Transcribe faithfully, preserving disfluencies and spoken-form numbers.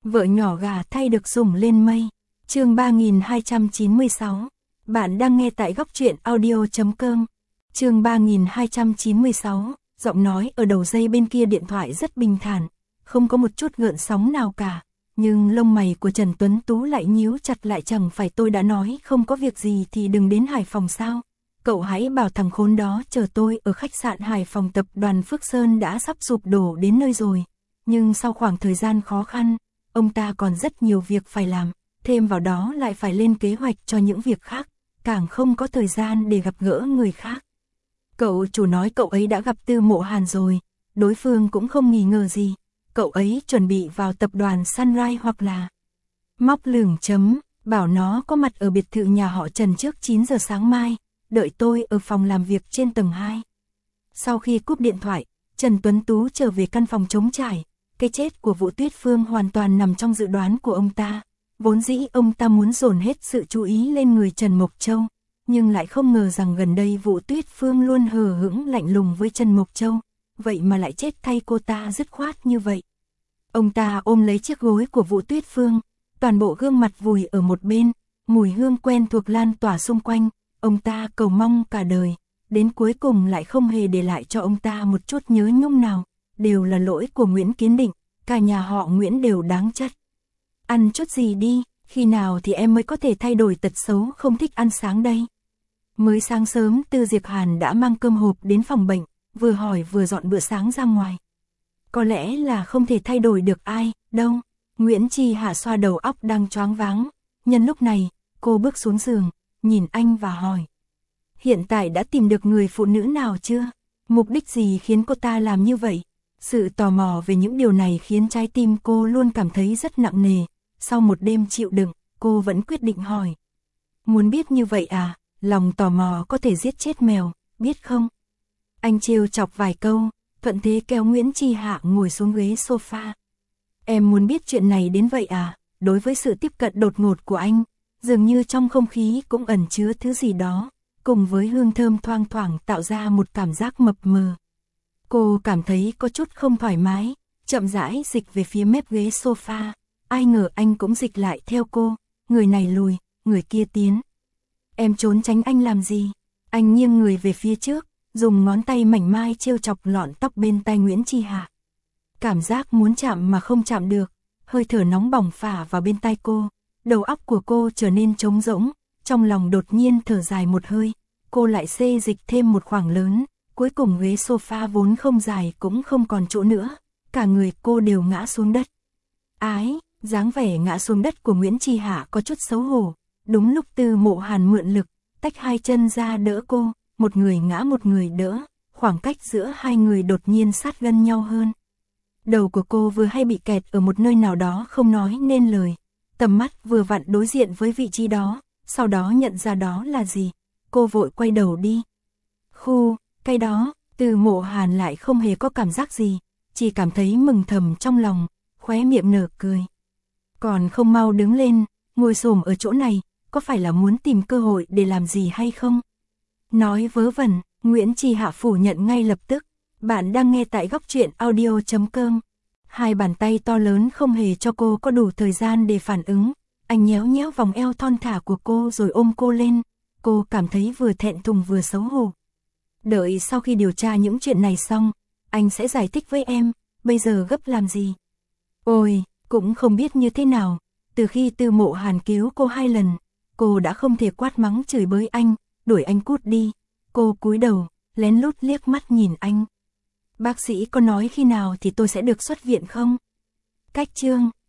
Vợ nhỏ gà thay được dùng lên mây. Chương ba nghìn hai trăm chín mươi sáu. Bạn đang nghe tại góc truyện audio chấm com. Chương ba nghìn hai trăm chín mươi sáu. Giọng nói ở đầu dây bên kia điện thoại rất bình thản, không có một chút gợn sóng nào cả. Nhưng lông mày của Trần Tuấn Tú lại nhíu chặt lại, chẳng phải tôi đã nói không có việc gì thì đừng đến Hải Phòng sao? Cậu hãy bảo thằng khốn đó chờ tôi ở khách sạn Hải Phòng. Tập đoàn Phước Sơn đã sắp sụp đổ đến nơi rồi. Nhưng sau khoảng thời gian khó khăn, ông ta còn rất nhiều việc phải làm. Thêm vào đó lại phải lên kế hoạch cho những việc khác, càng không có thời gian để gặp gỡ người khác. Cậu chủ nói cậu ấy đã gặp Tư Mộ Hàn rồi, đối phương cũng không nghi ngờ gì. Cậu ấy chuẩn bị vào tập đoàn Sunrise hoặc là móc lửng chấm, bảo nó có mặt ở biệt thự nhà họ Trần trước chín giờ sáng mai, đợi tôi ở phòng làm việc trên tầng hai. Sau khi cúp điện thoại, Trần Tuấn Tú trở về căn phòng trống trải. Cái chết của Vũ Tuyết Phương hoàn toàn nằm trong dự đoán của ông ta. Vốn dĩ ông ta muốn dồn hết sự chú ý lên người Trần Mộc Châu, nhưng lại không ngờ rằng gần đây Vũ Tuyết Phương luôn hờ hững lạnh lùng với Trần Mộc Châu, vậy mà lại chết thay cô ta dứt khoát như vậy. Ông ta ôm lấy chiếc gối của Vũ Tuyết Phương, toàn bộ gương mặt vùi ở một bên, mùi hương quen thuộc lan tỏa xung quanh. Ông ta cầu mong cả đời, đến cuối cùng lại không hề để lại cho ông ta một chút nhớ nhung nào. Đều là lỗi của Nguyễn Kiến Định, cả nhà họ Nguyễn đều đáng trách. Ăn chút gì đi, khi nào thì em mới có thể thay đổi tật xấu không thích ăn sáng đây? Mới sáng sớm Tư Diệp Hàn đã mang cơm hộp đến phòng bệnh, vừa hỏi vừa dọn bữa sáng ra ngoài. Có lẽ là không thể thay đổi được ai, đâu. Nguyễn Chi Hạ xoa đầu óc đang choáng váng. Nhân lúc này, cô bước xuống giường, nhìn anh và hỏi. Hiện tại đã tìm được người phụ nữ nào chưa? Mục đích gì khiến cô ta làm như vậy? Sự tò mò về những điều này khiến trái tim cô luôn cảm thấy rất nặng nề. Sau một đêm chịu đựng, cô vẫn quyết định hỏi. Muốn biết như vậy à? Lòng tò mò có thể giết chết mèo, biết không? Anh trêu chọc vài câu, thuận thế kéo Nguyễn Chi Hạ ngồi xuống ghế sofa. Em muốn biết chuyện này đến vậy à? Đối với sự tiếp cận đột ngột của anh, dường như trong không khí cũng ẩn chứa thứ gì đó, cùng với hương thơm thoang thoảng tạo ra một cảm giác mập mờ. Cô cảm thấy có chút không thoải mái, chậm rãi dịch về phía mép ghế sofa. Ai ngờ anh cũng dịch lại theo cô, người này lùi, người kia tiến. Em trốn tránh anh làm gì? Anh nghiêng người về phía trước, dùng ngón tay mảnh mai trêu chọc lọn tóc bên tai Nguyễn Chi Hạ. Cảm giác muốn chạm mà không chạm được, hơi thở nóng bỏng phả vào bên tai cô. Đầu óc của cô trở nên trống rỗng, trong lòng đột nhiên thở dài một hơi. Cô lại xê dịch thêm một khoảng lớn, cuối cùng ghế sofa vốn không dài cũng không còn chỗ nữa. Cả người cô đều ngã xuống đất. Ái, dáng vẻ ngã xuống đất của Nguyễn Chi Hạ có chút xấu hổ. Đúng lúc Tư Mộ Hàn mượn lực, tách hai chân ra đỡ cô, một người ngã một người đỡ, khoảng cách giữa hai người đột nhiên sát gần nhau hơn. Đầu của cô vừa hay bị kẹt ở một nơi nào đó không nói nên lời, tầm mắt vừa vặn đối diện với vị trí đó, sau đó nhận ra đó là gì, cô vội quay đầu đi. Khu, cái đó, Tư Mộ Hàn lại không hề có cảm giác gì, chỉ cảm thấy mừng thầm trong lòng, khóe miệng nở cười. Còn không mau đứng lên, ngồi xổm ở chỗ này, có phải là muốn tìm cơ hội để làm gì hay không? Nói vớ vẩn, Nguyễn Chi Hạ phủ nhận ngay lập tức. Bạn đang nghe tại góc truyện audio chấm com. Hai bàn tay to lớn không hề cho cô có đủ thời gian để phản ứng. Anh nhéo nhéo vòng eo thon thả của cô rồi ôm cô lên. Cô cảm thấy vừa thẹn thùng vừa xấu hổ. Đợi sau khi điều tra những chuyện này xong, anh sẽ giải thích với em, bây giờ gấp làm gì? Ôi, cũng không biết như thế nào, từ khi Tư Mộ Hàn cứu cô hai lần, cô đã không thể quát mắng chửi bới anh, đuổi anh cút đi. Cô cúi đầu, lén lút liếc mắt nhìn anh. Bác sĩ có nói khi nào thì tôi sẽ được xuất viện không? Cách chương